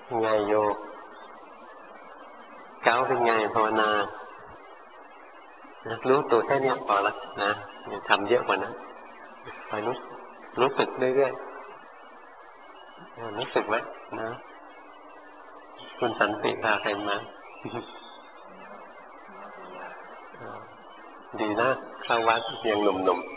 ไงโยเก้าเป็นไงภาวนารู้ตัวแค่นี้พอละนะอย่าทำเยอะกว่านั้นคอยรู้สึกเรื่อยๆรู้สึกไว้นะคุณสันติพาใครมาดีนะเข้าวัดยังหนุ่ม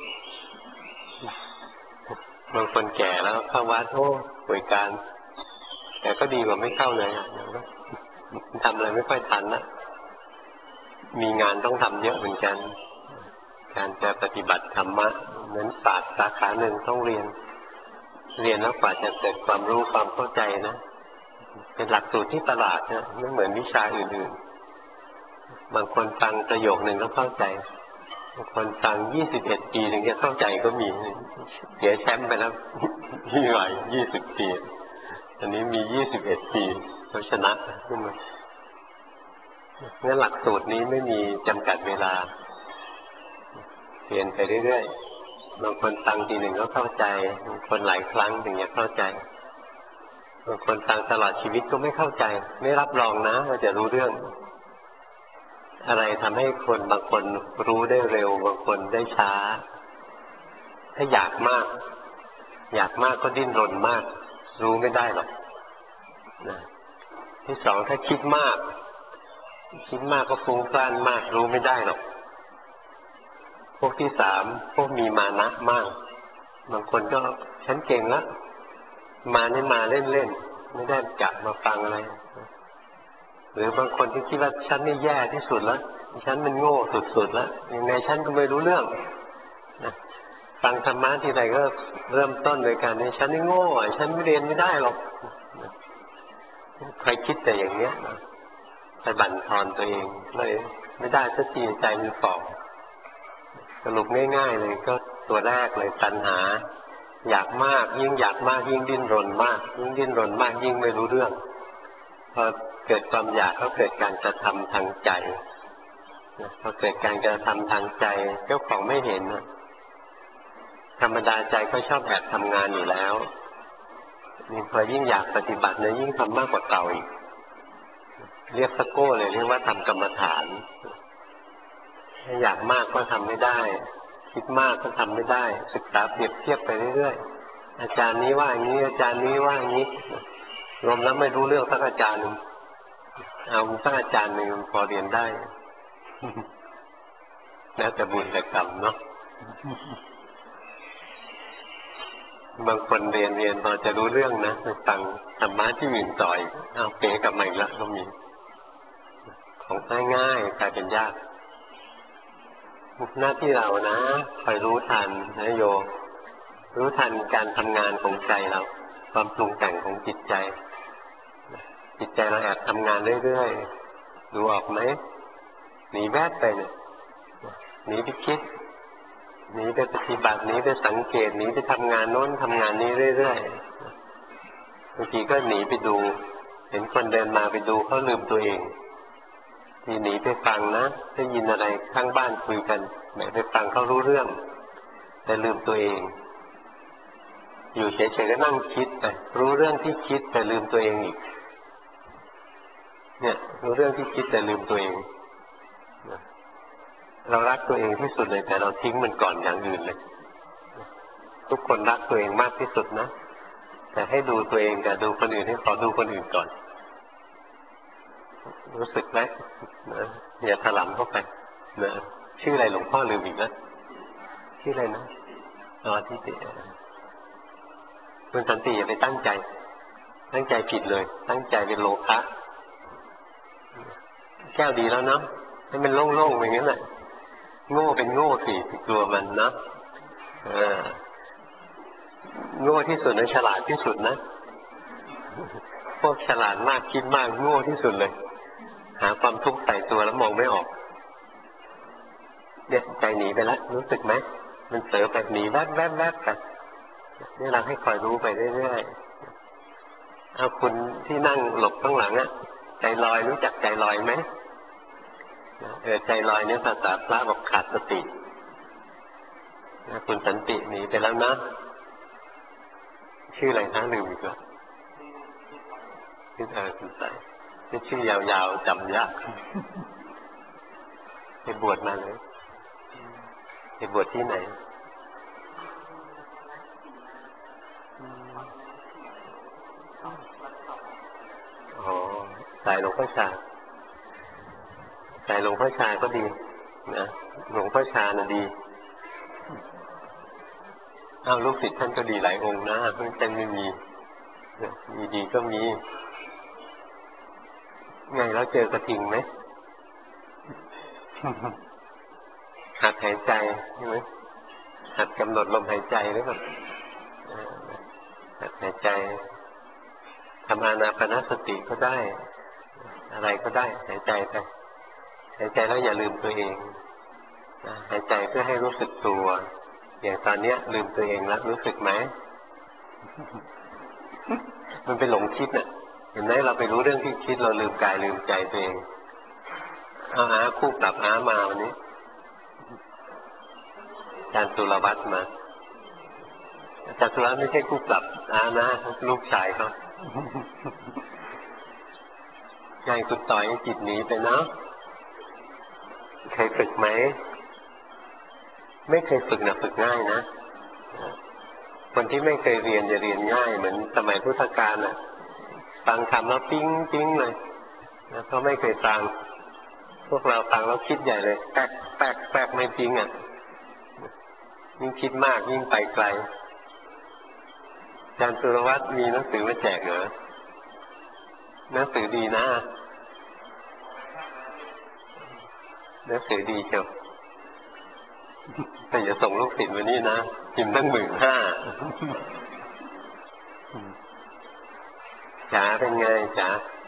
ๆบางคนแก่แล้วเข้าวัดโอ้ป่วยการแต่ก็ดีกว่าไม่เข้าเลยทำอะไรไม่ค่อยทันนะมีงานต้องทำเยอะเหมือนกันการจะปฏิบัติธรรมะเหมือนศาสตร์สาขาหนึ่งต้องเรียนแล้วกว่าจะเกิดความรู้ความเข้าใจนะเป็นหลักสูตรที่ประหลาดนะไม่เหมือนวิชาอื่นๆบางคนฟังประโยคหนึ่งก็เข้าใจบางคนฟัง21 ปีถึงจะเข้าใจก็มีเสียแชมป์ไปแล้วที่ไหว20 ปีอันนี้มี21 ปีเขาชนะขึ้นมางั้นหลักสูตรนี้ไม่มีจำกัดเวลาเปลี่ยนไปเรื่อยๆบางคนฟังทีหนึ่งก็เข้าใจบางคนหลายครั้งถึงจะเข้าใจบางคนฟังตลอดชีวิตก็ไม่เข้าใจไม่รับรองนะว่าจะรู้เรื่องอะไรทำให้คนบางคนรู้ได้เร็วบางคนได้ช้าถ้าอยากมากก็ดิ้นรนมากรู้ไม่ได้หรอกนะที่สองถ้าคิดมากก็ฟุ้งซ่านมากรู้ไม่ได้หรอกพวกที่สามพวกมีมานะมากบางคนก็ฉันเก่งแล้วมาเล่นๆไม่ได้กะมาฟังอะไรหรือบางคนที่คิดว่าฉันนี่แย่ที่สุดแล้วฉันมันโง่สุดๆแล้วยังไงฉันก็ไม่รู้เรื่องนะฟังธรรมะทีไรก็เริ่มต้นโดยการนี้ฉันนี่โง่ฉันไม่เรียนไม่ได้หรอกใครคิดแต่อย่างเนี้ยไปบั่นทอนตัวเองเลยไม่ได้สักทีใจมันฝ่อสรุปง่ายๆเลยก็ตัวแรกเลยตัณหาอยากมากยิ่งอยากมากยิ่งดิ้นรนมากยิ่งดิ้นรนมากยิ่งไม่รู้เรื่องพอเกิดความอยากก็เกิดการกระทำทางใจพอเกิดการกระทำทางใจเจ้าของไม่เห็นธรรมดาใจก็ชอบแอบทำงานอยู่แล้วนี่พอยิ่งอยากปฏิบัติเนี่ยยิ่งทำมากกว่าเก่าอีกเรียกสะโก้เลยเรียกว่าทำกรรมฐานถ้าอยากมากก็ทำไม่ได้คิดมากก็ทำไม่ได้ศึกษาเปรียบเทียบไปเรื่อยๆอาจารย์นี้ว่าอย่างนี้อาจารย์นี้ว่าอย่างนี้รวมแล้วไม่รู้เรื่องสักอาจารย์นึงเอาสักอาจารย์หนึ่งพอเรียนได้แล้วแต่บุญแต่กรรมเนาะบางคนเรียนพอจะรู้เรื่องนะไปฟังธรรมะที่อื่นต่อยเอาเป๋กลับมาอีกแล้วก็มีของง่ายๆกลายเป็นยากหน้าที่เรานะคอยรู้ทันนะโยรู้ทันการทำงานของใจเราความปรุงแต่งของจิตใจเราแอบทำงานเรื่อยๆดูออกไหมหนีแวบไปเนี่ยหนีไปคิดหนีไปปฏิบัติหนีไปสังเกตหนีไปทำงานโน้นทำงานนี้เรื่อยๆบางทีก็หนีไปดูเห็นคนเดินมาไปดูเขาลืมตัวเองที่หนีไปฟังนะได้ยินอะไรข้างบ้านคุยกันแบบไปฟังเขารู้เรื่องแต่ลืมตัวเองอยู่เฉยๆก็นั่งคิดไปรู้เรื่องที่คิดแต่ลืมตัวเองอีกเนี่ยรู้เรื่องที่คิดแต่ลืมตัวเองเรารักตัวเองที่สุดเลยแต่เราทิ้งมันก่อนอย่างอื่นเลยทุกคนรักตัวเองมากที่สุดนะแต่ให้ดูตัวเองแต่ดูคนอื่นให้ขอดูคนอื่นก่อนรู้สึกไหมนะอย่าถลำเข้าไปนะชื่ออะไรหลวงพ่อลืมอีกแล้วชื่ออะไรนะที่ติคุณสันติอย่าไปตั้งใจผิดเลยตั้งใจเป็นโลภะแก้วดีแล้วเนาะให้มันโล่งๆอย่างนั้นแหละโง่เป็นโง่สิกลัวมันนะโง่ที่สุดนะฉลาดที่สุดนะพวกฉลาดมากคิดมากโง่ที่สุดเลยหาความทุกข์ใส่ตัวแล้วมองไม่ออกเนี่ยใจหนีไปแล้วรู้สึกไหมมันเผลอไปหนีแวบไปนี่เราให้คอยรู้ไปเรื่อยๆเอาคุณที่นั่งหลบข้างหลังอะใจลอยรู้จักใจลอยไหมใจลอยเนี่ยภาษาพระบอกขาดสติคุณสันติหนีไปแล้วนะชื่ออะไรนะลืมอีกแล้วคุณใสนี่ชื่อยาวๆจำยากไปบวชมาเลยไปบวชที่ไหนอ๋อสายหลวงพ่อชาสายหลวงพ่อชาก็ดีนะหลวงพ่อชาน่ะดีลูกศิษย์ท่านก็ดีหลายองค์นะเพิ่งแต่ไม่มีดีก็มีไงแล้วเจอกระทิงไหมหัดหายใจใช่ไหมหัดกำหนดลมหายใจหรือเปล่าหัดหายใจทำอานาปานสติก็ได้อะไรก็ได้หายใจไปหายใจแล้วอย่าลืมตัวเองหายใจเพื่อให้รู้สึกตัวอย่างตอนนี้ลืมตัวเองแล้วรู้สึกไหมมันไปหลงคิดน่ะเห็นไหมเราไปรู้เรื่องที่คิดเราลืมกายลืมใจตัวเองคู่ปรับมาวันนี้อาจารย์สุรวัตรมาอาจารย์สุรวัตรไม่ใช่คู่ปรับนะลูกชายเขาไงคุณต่อยจิตหนีไปเนาะเคยฝึกไหมไม่เคยฝึกนะฝึกง่ายนะคนที่ไม่เคยเรียนจะเรียนง่ายเหมือนสมัยพุทธกาลน่ะฟังคำแล้วปิ๊งปิ๊งเลยแล้วก็ไม่เคยฟังพวกเราฟังแล้วคิดใหญ่เลยแป๊กแป๊กแป๊กไม่ปิ๊งอ่ะยิ่งคิดมากยิ่งไปไกลอาจารย์สุรวัตรมีหนังสือมาแจกเหรอหนังสือดีนะหนังสือดีเชียวแต่อย่าส่งลูกศิษย์มานี่นะพิมพ์ตั้ง15,000จ๋าเป็นไงจ๋า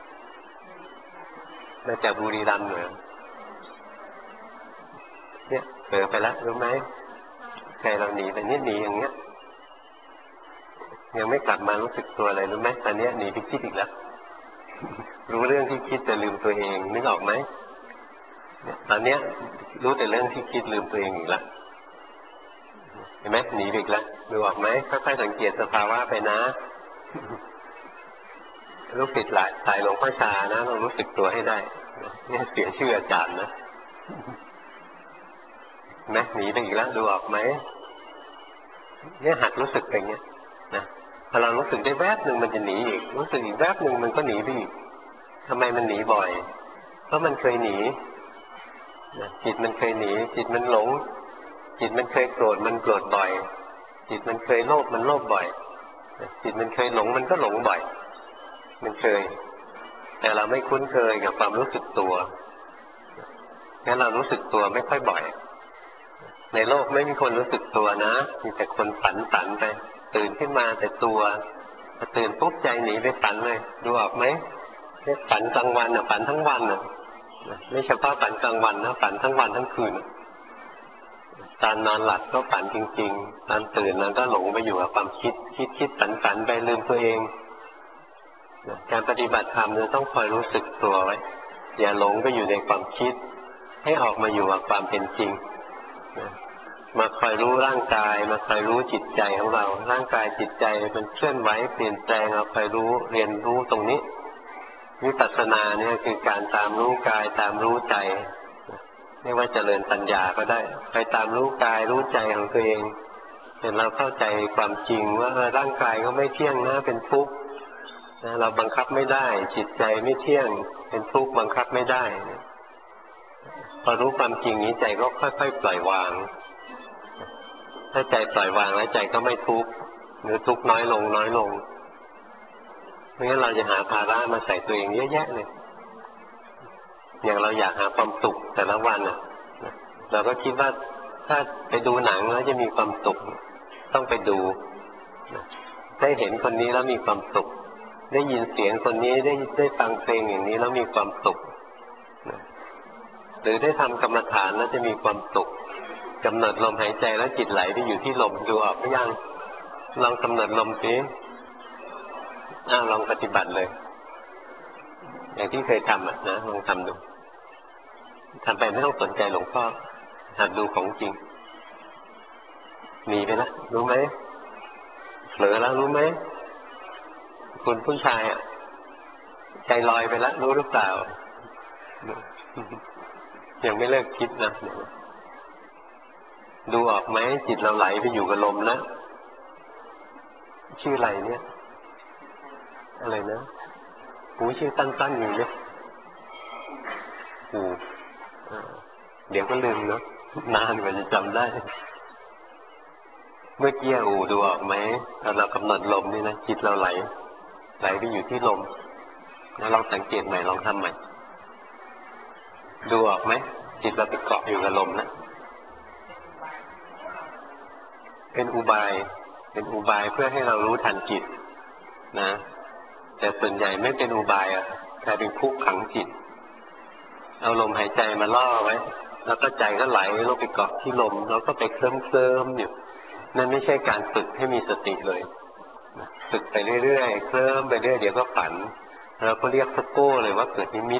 มาจากบุรีรัมย์เหรอเนี่ยเผลอไปแล้วรู้ไหมใจเราหนีไปนิดหนีอย่างเงี้ยยังไม่กลับมารู้สึกตัวเลยรู้ไหมตอนนี้หนีไปคิดอีกแล้วรู้เรื่องที่คิดแต่ลืมตัวเองนึกออกไหมตอนนี้รู้แต่เรื่องที่คิดลืมตัวเองอีกแล้วเห็นไหมหนีอีกแล้วดูออกไหมค่อยๆสังเกตสภาวะไปนะลูกศิษย์หลายสายหลวงพ่อชานะเรารู้สึกตัวให้ได้เนี่ยเสียชื่ออาจารย์นะแม้หนีไปอีกแล้วดูออกไหมเนี่ยหัดรู้สึกไปเงี้ยนะพอเรารู้สึกได้แวบหนึ่งมันจะหนีอีกรู้สึกอีกแวบหนึ่งมันก็หนีไปอีกทำไมมันหนีบ่อยเพราะมันเคยหนีจิตมันเคยหนีจิตมันหลงจิตมันเคยโกรธมันโกรธบ่อยจิตมันเคยโลภมันโลภบ่อยจิตมันเคยหลงมันก็หลงบ่อยมันเคยแต่เราไม่คุ้นเคยกับความรู้สึกตัวงั้นเรารู้สึกตัวไม่ค่อยบ่อยในโลกไม่มีคนรู้สึกตัวนะมีแต่คนฝันไปตื่นขึ้นมาแต่ตัวพอตื่นปุ๊บใจหนีไปฝันเลยดูออกไหมฝันกลางวันฝันทั้งวันไม่เฉพาะฝันกลางวันนะฝันทั้งวันทั้งคืนตอนนอนหลับก็ฝันจริงๆตอนตื่นมันก็หลงไปอยู่กับความคิดฝันไปลืมตัวเองการปฏิบัติธรรมเราต้องคอยรู้สึกตัวไว้อย่าหลงไปอยู่ในความคิดให้ออกมาอยู่กับความเป็นจริงมาคอยรู้ร่างกายมาคอยรู้จิตใจของเราร่างกายจิตใจมันเคลื่อนไหวเปลี่ยนแปลงเราคอยรู้เรียนรู้ตรงนี้วิปัสสนาเนี่ยคือการตามรู้กายตามรู้ใจไม่ว่าเจริญปัญญาก็ได้ไปตามรู้กายรู้ใจของตัวเองจนเราเข้าใจความจริงว่าร่างกายก็ไม่เที่ยงนะเป็นทุกข์เราบังคับไม่ได้จิตใจไม่เที่ยงเป็นทุกข์บังคับไม่ได้พอรู้ความจริงนี้ใจก็ค่อยๆปล่อยวางถ้าใจปล่อยวางแล้วใจก็ไม่ทุกข์หรือทุกข์น้อยลงไม่งั้นเราจะหาภาระมาใส่ตัวเองเยอะแยะเลยอย่างเราอยากหาความสุขแต่ละวันเราก็คิดว่าถ้าไปดูหนังแล้วจะมีความสุขต้องไปดูได้เห็นคนนี้แล้วมีความสุขได้ยินเสียงคนนี้ได้ฟังเพลงอย่างนี้แล้วมีความสุขหรือได้ทำกรรมฐานแล้วจะมีความสุขกำหนดลมหายใจแล้วจิตไหลไปอยู่ที่ลมดูออกหรือยังลองกำหนดลมสิลองปฏิบัติเลยอย่างที่เคยทำนะลองทำดูทำไปไม่ต้องสนใจหลวงพ่อหัดดูของจริงหนีไปแล้วรู้ไหมเผลอแล้วรู้ไหมคุณผู้ชายใจลอยไปแล้วรู้หรือเปล่ายังไม่เลิกคิดนะดูออกไหมจิตเราไหลไปอยู่กับลมนะชื่ออะไรเนี่ยอะไรนะหูชื่อตั้นๆอยู่เนี่ยหูเดี๋ยวก็ลืมเนาะนานกว่าจะจำได้เมื่อกี้ดูออกไหมตอนเรากำหนดลมนี่นะจิตเราไหลไปอยู่ที่ลมแล้วลองสังเกตใหม่ลองทำใหม่ดูออกไหมจิตเราไปเกาะอยู่กับลมนะเป็นอุบายเพื่อให้เรารู้ทันจิตนะแต่ส่วนใหญ่ไม่เป็นอุบายกลายเป็นคุกขังจิตเอาลมหายใจมาล่อไว้แล้วก็ใจก็ไหลลงไปเกาะที่ลมแล้วก็ไปเคลิ้มอยู่นั่นไม่ใช่การฝึกให้มีสติเลยฝึกไปเรื่อยๆเคลิ้มไปเรื่อยเดี๋ยวก็ฝันเราก็เรียกสโก้เลยว่าเกิดนิมิต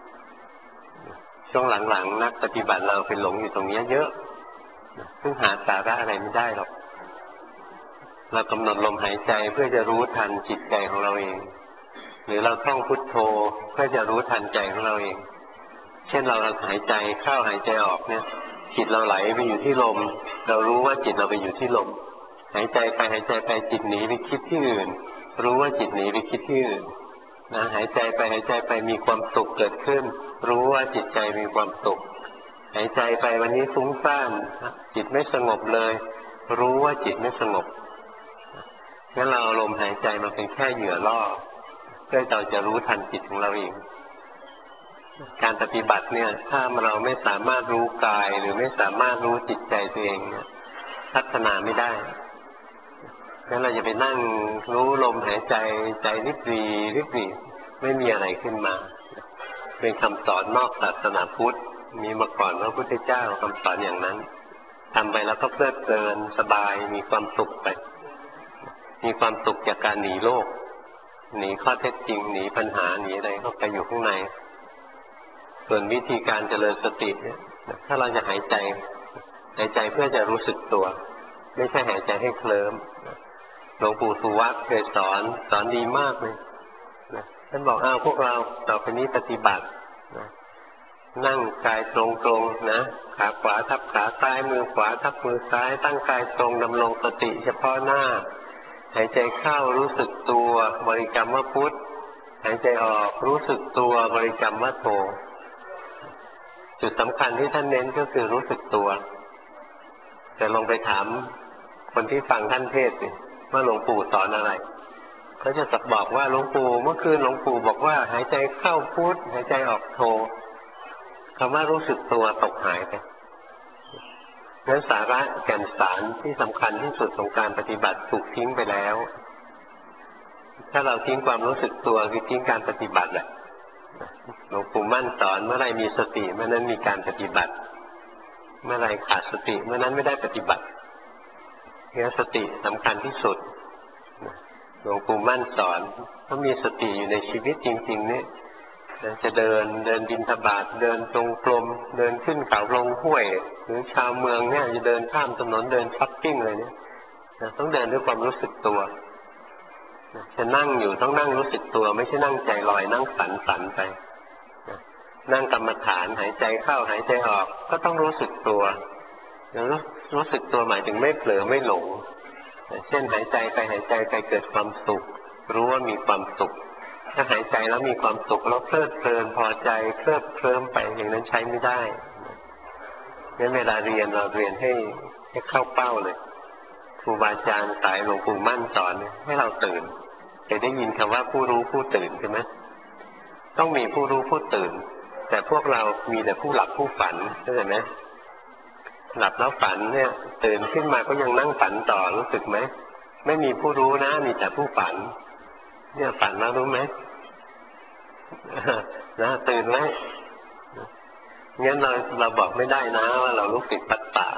ช่วงหลังๆนักปฏิบัติเราไปหลงอยู่ตรงนี้เยอะซึ่งหาสาระอะไรไม่ได้หรอกเรากำหนดลมหายใจเพื่อจะรู้ทันจิตใจของเราเองหรือเราท่องพุทโธเพื่อจะรู้ทันใจของเราเองเช่นเราหายใจเข้าหายใจออกเนี่ยจิตเราไหลไปอยู่ที่ลมเรารู้ว่าจิตเราไปอยู่ที่ลมหายใจไปจิตหนีไปคิดที่อื่นรู้ว่าจิตหนีไปคิดที่อื่นนะหายใจไปมีความสุขเกิดขึ้นรู้ว่าจิตใจมีความสุขหายใจไปวันนี้ฟุ้งซ่านจิตไม่สงบเลยรู้ว่าจิตไม่สงบงั้นเราเอาลมหายใจมาเป็นแค่เหยื่อล่อเพื่อเราจะรู้ทันจิตของเราเองการปฏิบัติเนี่ยถ้าเราไม่สามารถรู้กายหรือไม่สามารถรู้จิตใจตัวเองเนี่ยพัฒนาไม่ได้งั้นเราจะไปนั่งรู้ลมหายใจใจริบหรี่ไม่มีอะไรขึ้นมาเป็นคำสอนนอกศาสนาพุทธมีมาก่อนพระพุทธเจ้าคำสอนอย่างนั้นทำไปแล้วก็เพลิดเพลินสบายมีความสุขไปมีความสุขจากการหนีโลกหนีข้อเท็จจริงหนีปัญหาหนีอะไรเข้าไปอยู่ข้างในส่วนวิธีการเจริญสติเนี่ยถ้าเราจะหายใจเพื่อจะรู้สึกตัวไม่ใช่หายใจให้เคลิ้มหลวงปู่สุวัตเคยสอนดีมากเลยท่านบอกพวกเราต่อไปนี้ปฏิบัตินั่งกายตรงๆนะขาขวาทับขาซ้ายมือขวาทับมือซ้ายตั้งกายตรงดำรงสติเฉพาะหน้าหายใจเข้ารู้สึกตัวบริกรรมว่าพุทธหายใจออกรู้สึกตัวบริกรรมว่าโธจุดสำคัญที่ท่านเน้นก็คือรู้สึกตัวแต่ลองไปถามคนที่ฟังท่านเทศน์สิว่าหลวงปู่สอนอะไรเขาจะบอกว่าหลวงปู่เมื่อคืนหลวงปู่บอกว่าหายใจเข้าพุทธหายใจออกโธคำว่ารู้สึกตัวตกหายไปนั้นสาระแก่นสารที่สำคัญที่สุดของการปฏิบัติถูกทิ้งไปแล้วถ้าเราทิ้งความรู้สึกตัวคือทิ้งการปฏิบัติแหละหลวงปู่มั่นสอนเมื่อไรมีสติเมื่อนั้นมีการปฏิบัติเมื่อไรขาดสติเมื่อนั้นไม่ได้ปฏิบัติเนี่ยสติสำคัญที่สุดหลวงปู่มั่นสอนถ้ามีสติอยู่ในชีวิตจริงๆเนี่ยจะเดินบิณฑบาตเดินตรงกลมเดินขึ้นเขาลงห้วยหรือชาวเมืองเนี่ยจะเดินข้ามถนนเดินช้อปปิ้งเลยเนี่ยต้องเดินด้วยความรู้สึกตัวจะนั่งอยู่ต้องนั่งรู้สึกตัวไม่ใช่นั่งใจลอยนั่งฝันไปนั่งกรรมฐานหายใจเข้าหายใจออกก็ต้องรู้สึกตัวรู้สึกตัวหมายถึงไม่เผลอไม่หลงเช่นหายใจไปเกิดความสุขรู้ว่ามีความสุขถ้าหายใจแล้วมีความสุขแล้วเพลิดเพลินพอใจเคลิ้มไปอย่างนั้นใช้ไม่ได้งั้นเวลาเรียนเราเรียนให้เข้าเป้าเลยครูบาอาจารย์สายหลวงปู่มั่นสอนให้เราตื่นเคยได้ยินคำว่าผู้รู้ผู้ตื่นใช่ไหมต้องมีผู้รู้ผู้ตื่นแต่พวกเรามีแต่ผู้หลับผู้ฝันเข้าใจไหมหลับแล้วฝันเนี่ยตื่นขึ้นมาก็ยังนั่งฝันต่อรู้สึกไหมไม่มีผู้รู้นะมีแต่ผู้ฝันเนี่ยฝันแล้วรู้ไหมนะตื่นไหมงั้นเราบอกไม่ได้นะว่าเราลูกศิษย์ปัตตา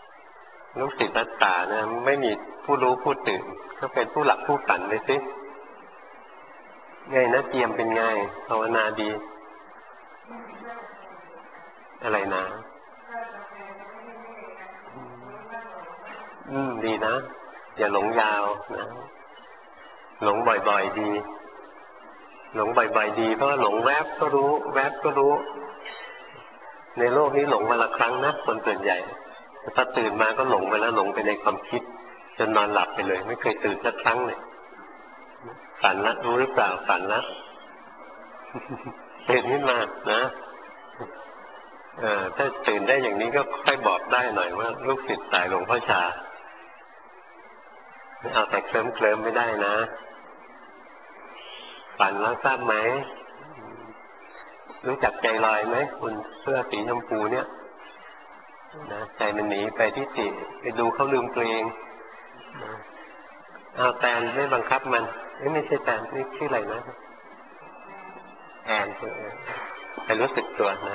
นะไม่มีผู้รู้ผู้ตื่นก็เป็นผู้หลับผู้ฝันเลยสิไงนะเตรียมเป็นไงภาวนาดีอะไรนะดีนะอย่าหลงยาวนะหลงบ่อยๆดีหลงบ่อยๆดีเพราะหลงแวบก็รู้แวบก็รู้ในโลกนี้หลงวันละครั้งนะคนส่วนใหญ่พอตื่นมาก็หลงไปแล้วหลงไปในความคิดจนนอนหลับไปเลยไม่เคยตื่นสักครั้งเลยฝันละรู้หรือเปล่าฝันละตื่นขึ้นมานะถ้าตื่นได้อย่างนี้ก็ค่อยบอกได้หน่อยว่าลูกศิษย์สายหลวงพ่อชาไม่เอาแต่เคลิ้มไม่ได้นะฝันแล้วทราบไหมรู้จักใจลอยไหมคุณเสื้อสีชมพูเนี่ยนะใจมันหนีไปที่จิตไปดูเขาลืมตัวเองเอาแตนไม่บังคับมันไม่ใช่แตนนี่ชื่ออะไรนะแอนไปรู้สึกตัวนะ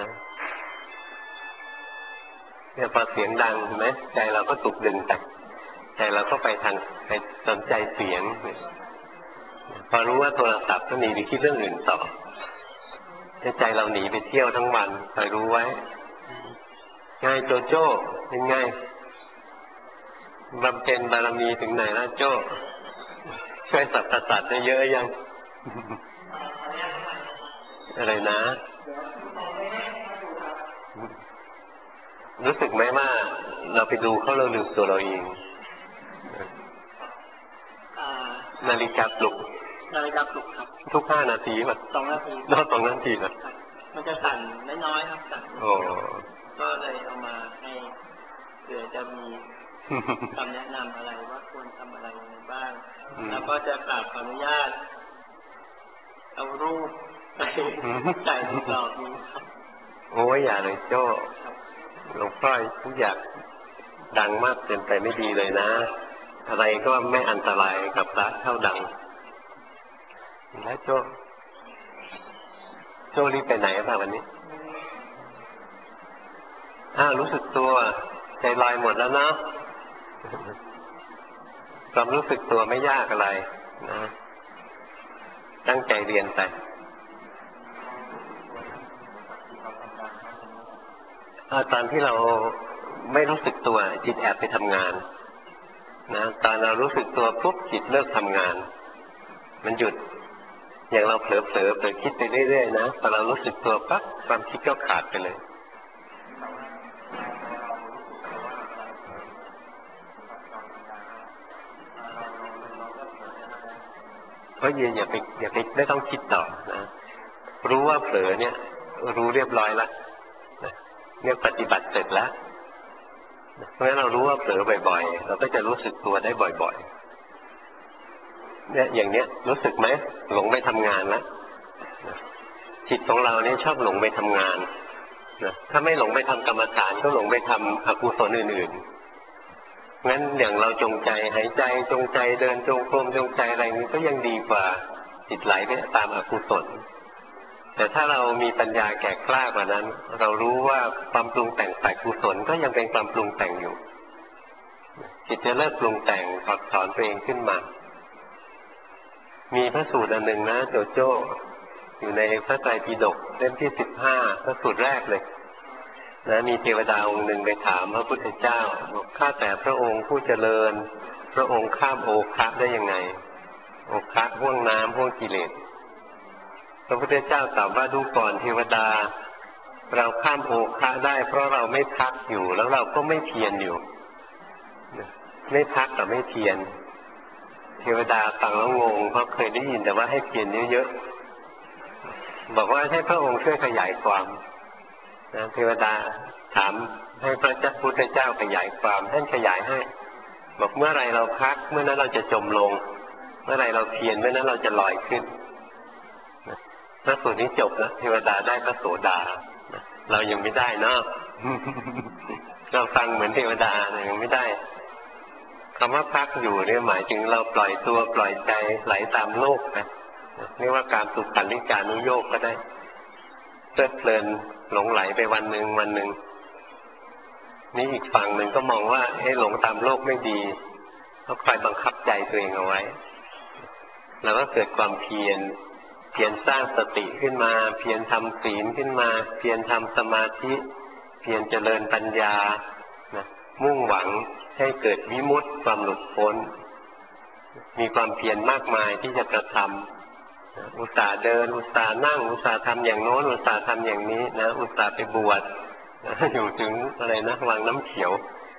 เนี่ยพอเสียงดังไหมใจเราก็ถูกดึงไปใจเราก็ไปสนใจเสียงพอรู้ว่าโทรศัพท์ก็หนีไปคิดเรื่องอื่นต่อใจเราหนีไปเที่ยวทั้งวันคอยรู้ไว้ง่ายโจโจ้เป็นไงบำเพ็ญบารมีถึงไหนแล้วโจ้ช่วยสัตว์สัตว์ได้เยอะยังอะไรนะรู้สึกไหมว่าเราไปดูเขาเราลืมตัวเราเองนาฬิกาปลุกครับทุก5 นาทีป่ะ2 นาที2 นาทีป่ะมันจะสั่นน้อยๆครับสั่นก็เลยเอามาให้เผื่อจะมีคำแนะนำอะไรว่าควรทำอะไรยังไงบ้างแล้วก็จะกราบขออนุญาตเอารูปไปใส่ในกรอบนี้ครับโอ้ยอย่าเลยโจ้หลวงพ่อทุกอย่างดังมากเกินไปไม่ดีเลยนะอะไรก็ไม่อันตรายกับพระเท่าดังแล้วโจ้รีบไปไหนบ้างวันนี้รู้สึกตัวใจลอยหมดแล้วนะความรู้สึกตัวไม่ยากอะไรนะตั้งใจเรียนไปตอนที่เราไม่รู้สึกตัวจิตแอบไปทำงานนะตอนเรารู้สึกตัวปุ๊บจิตเลิกทำงานมันหยุดอย่างเราเผลอคิดไปเรื่อยๆนะพอเรารู้สึกตัวปั๊บความคิดก็ขาดไปเลยเพราะอย่าไปไม่ต้องคิดต่อนะรู้ว่าเผลอเนี่ยรู้เรียบร้อยแล้วเนี่ยปฏิบัติเสร็จแล้วเพราะฉะนั้นเรารู้ว่าเผลอบ่อยๆเราก็จะรู้สึกตัวได้บ่อยๆเนี่ยอย่างเนี้ยรู้สึกไหมหลงไปทำงานแล้วจิตของเราเนี่ยชอบหลงไปทำงานนะถ้าไม่หลงไปทำกรรมฐานก็หลงไปทำอกุศลอื่นๆงั้นอย่างเราจงใจหายใจจงใจเดินจงกรมจงใจอะไรนี้ก็ยังดีกว่าจิตไหลไปตามอกุศลแต่ถ้าเรามีปัญญาแก่กล้ากว่านั้นเรารู้ว่าความปรุงแต่งฝ่ายกุศลก็ยังเป็นความปรุงแต่งอยู่จิตจะเลิกปรุงแต่งถอดถอนตัวเองขึ้นมามีพระสูตรอันหนึ่งนะโจโจ้อยู่ในพระไตรปิฎกเล่มที่15พระสูตรแรกเลยนะมีเทวดาองค์หนึ่งไปถามพระพุทธเจ้าบอกข้าแต่พระองค์ผู้เจริญพระองค์ข้ามโอคะได้ยังไงโอคะห่วงน้ำห่วงกิเลสพระพุทธเจ้าตอบว่าดูก่อนเทวดาเราข้ามโอคะได้เพราะเราไม่พักอยู่แล้วเราก็ไม่เพียรอยู่ไม่พักแต่ไม่เพียรเทวดาฟังแล้วงงเพราะเคยได้ยินแต่ว่าให้เพียรเยอะๆบอกว่าให้พระองค์ช่วยขยายความนะเทวดาถามให้พระพุทธเจ้าขยายความท่านขยายให้บอกเมื่อไรเราพักเมื่อนั้นเราจะจมลงเมื่อไรเราเพียรเมื่อนั้นเราจะลอยขึ้นพระสูตรนี้จบแล้วเทวดาได้พระโสดาเรายังไม่ได้เนาะเราฟังเหมือนเทวดาแต่ยังไม่ได้คำว่าพักอยู่เนี่ยหมายถึงเราปล่อยตัวปล่อยใจไหลตามโลกนะเรียกว่าการสุขันธิกานุโยคก็ได้เพลิดเพลินหลงไหลไปวันหนึ่งนี่อีกฝั่งหนึ่งก็มองว่าให้หลงตามโลกไม่ดีก็คอยบังคับใจตัวเองเอาไว้แล้วก็เกิดความเพียรสร้างสติขึ้นมาเพียรทำศีลขึ้นมาเพียรทำสมาธิเพียรเจริญปัญญานะมุ่งหวังให้เกิดวิมุตติความหลุดพ้นมีความเพียรมากมายที่จะกระทำอุตส่าห์เดินอุตส่าห์นั่งอุตส่าห์ทำอย่างโน้นอุตส่าห์ทำอย่างนี้นะอุตส่าห์ไปบวชอยู่ถึงอะไรนะวังน้ำเขียว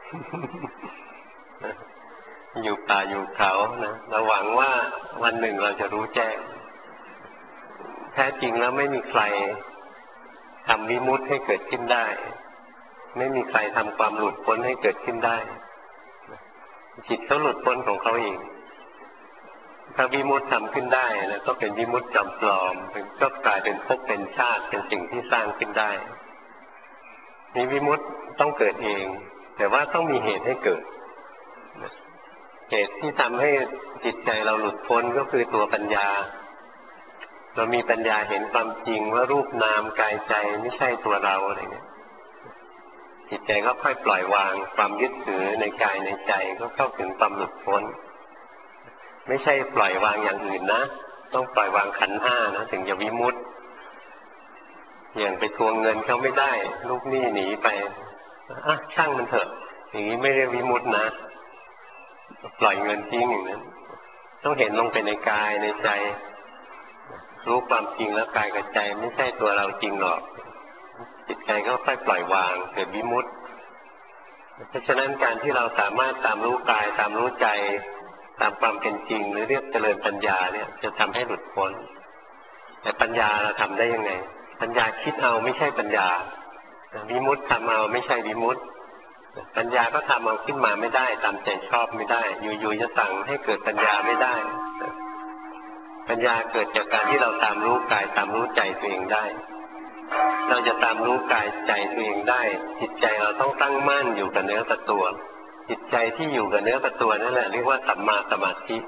อยู่ป่าอยู่เขานะเราหวังว่าวันหนึ่งเราจะรู้แจ้งแท้จริงแล้วไม่มีใครทำวิมุตติให้เกิดขึ้นได้ไม่มีใครทำความหลุดพ้นให้เกิดขึ้นได้จิตเขาหลุดพ้นของเขาเองถ้าวิมุตติทำขึ้นได้นะก็เป็นวิมุตติจำปลอมก็กลายเป็นภพเป็นชาติเป็นสิ่งที่สร้างขึ้นได้นี่วิมุตติต้องเกิดเองแต่ว่าต้องมีเหตุให้เกิดเหตุที่ทำให้จิตใจเราหลุดพ้นก็คือตัวปัญญาเรามีปัญญาเห็นความจริงว่ารูปนามกายใจไม่ใช่ตัวเราอะไรเงี้ยจิตใจก็ค่อยปล่อยวางความยึดถือในกายในใจก็เข้าถึงความหลุดพ้นไม่ใช่ปล่อยวางอย่างอื่นนะต้องปล่อยวางขันธ์ห้านะถึงจะวิมุตติอย่างไปทวงเงินเขาไม่ได้ลูกหนี้หนีไปช่างมันเถอะอย่างนี้ไม่ได้วิมุตตินะปล่อยเงินทิ้งอย่างนั้นต้องเห็นลงไปในกายในใจรู้ความจริงแล้วกายกับใจไม่ใช่ตัวเราจริงหรอกจิตใจก็ค่อยปล่อยวางเกิดวิมุตติเพราะฉะนั้นการที่เราสามารถตามรู้กายตามรู้ใจตามความเป็นจริงหรือเรียกเจริญปัญญาเนี่ยจะทำให้หลุดพ้นแต่ปัญญาเราทำได้ยังไงปัญญาคิดเอาไม่ใช่ปัญญาวิมุตติทำเอาไม่ใช่วิมุตติปัญญาก็ทำเอาขึ้นมาไม่ได้ตามใจชอบไม่ได้อยู่ๆจะสั่งให้เกิดปัญญาไม่ได้ปัญญาเกิดจากการที่เราตามรู้กายตามรู้ใจตัวเองได้เราจะตามรู้กายใจตัวเองได้จิตใจเราต้องตั้งมั่นอยู่กับเนื้อกับตัวจิตใจที่อยู่กับเนื้อกับตัวนั่นแหละเรียกว่าสัมมาสมาธิ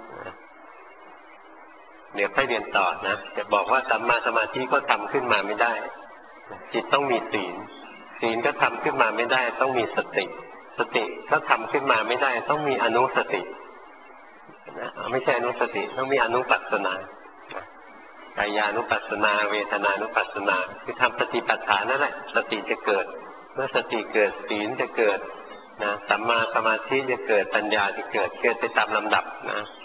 เดี๋ยวค่อยเรียนต่อนะจะบอกว่าสัมมาสมาธิก็ทำขึ้นมาไม่ได้จิตต้องมีศีลศีลก็ทำขึ้นมาไม่ได้ต้องมีสติสติก็ทำขึ้นมาไม่ได้ต้องมีอนุสติไม่ใช่อนุสติต้องมีอนุปัสสนากายานุปัสสนาเวทนานุปัสสนาคือทำสติปัฏฐานนั่นแหละสติจะเกิดเมื่อสติเกิดศีลจะเกิดนะสัมมาสมาธิจะเกิดปัญญาจะเกิดไปตามลำดับนะ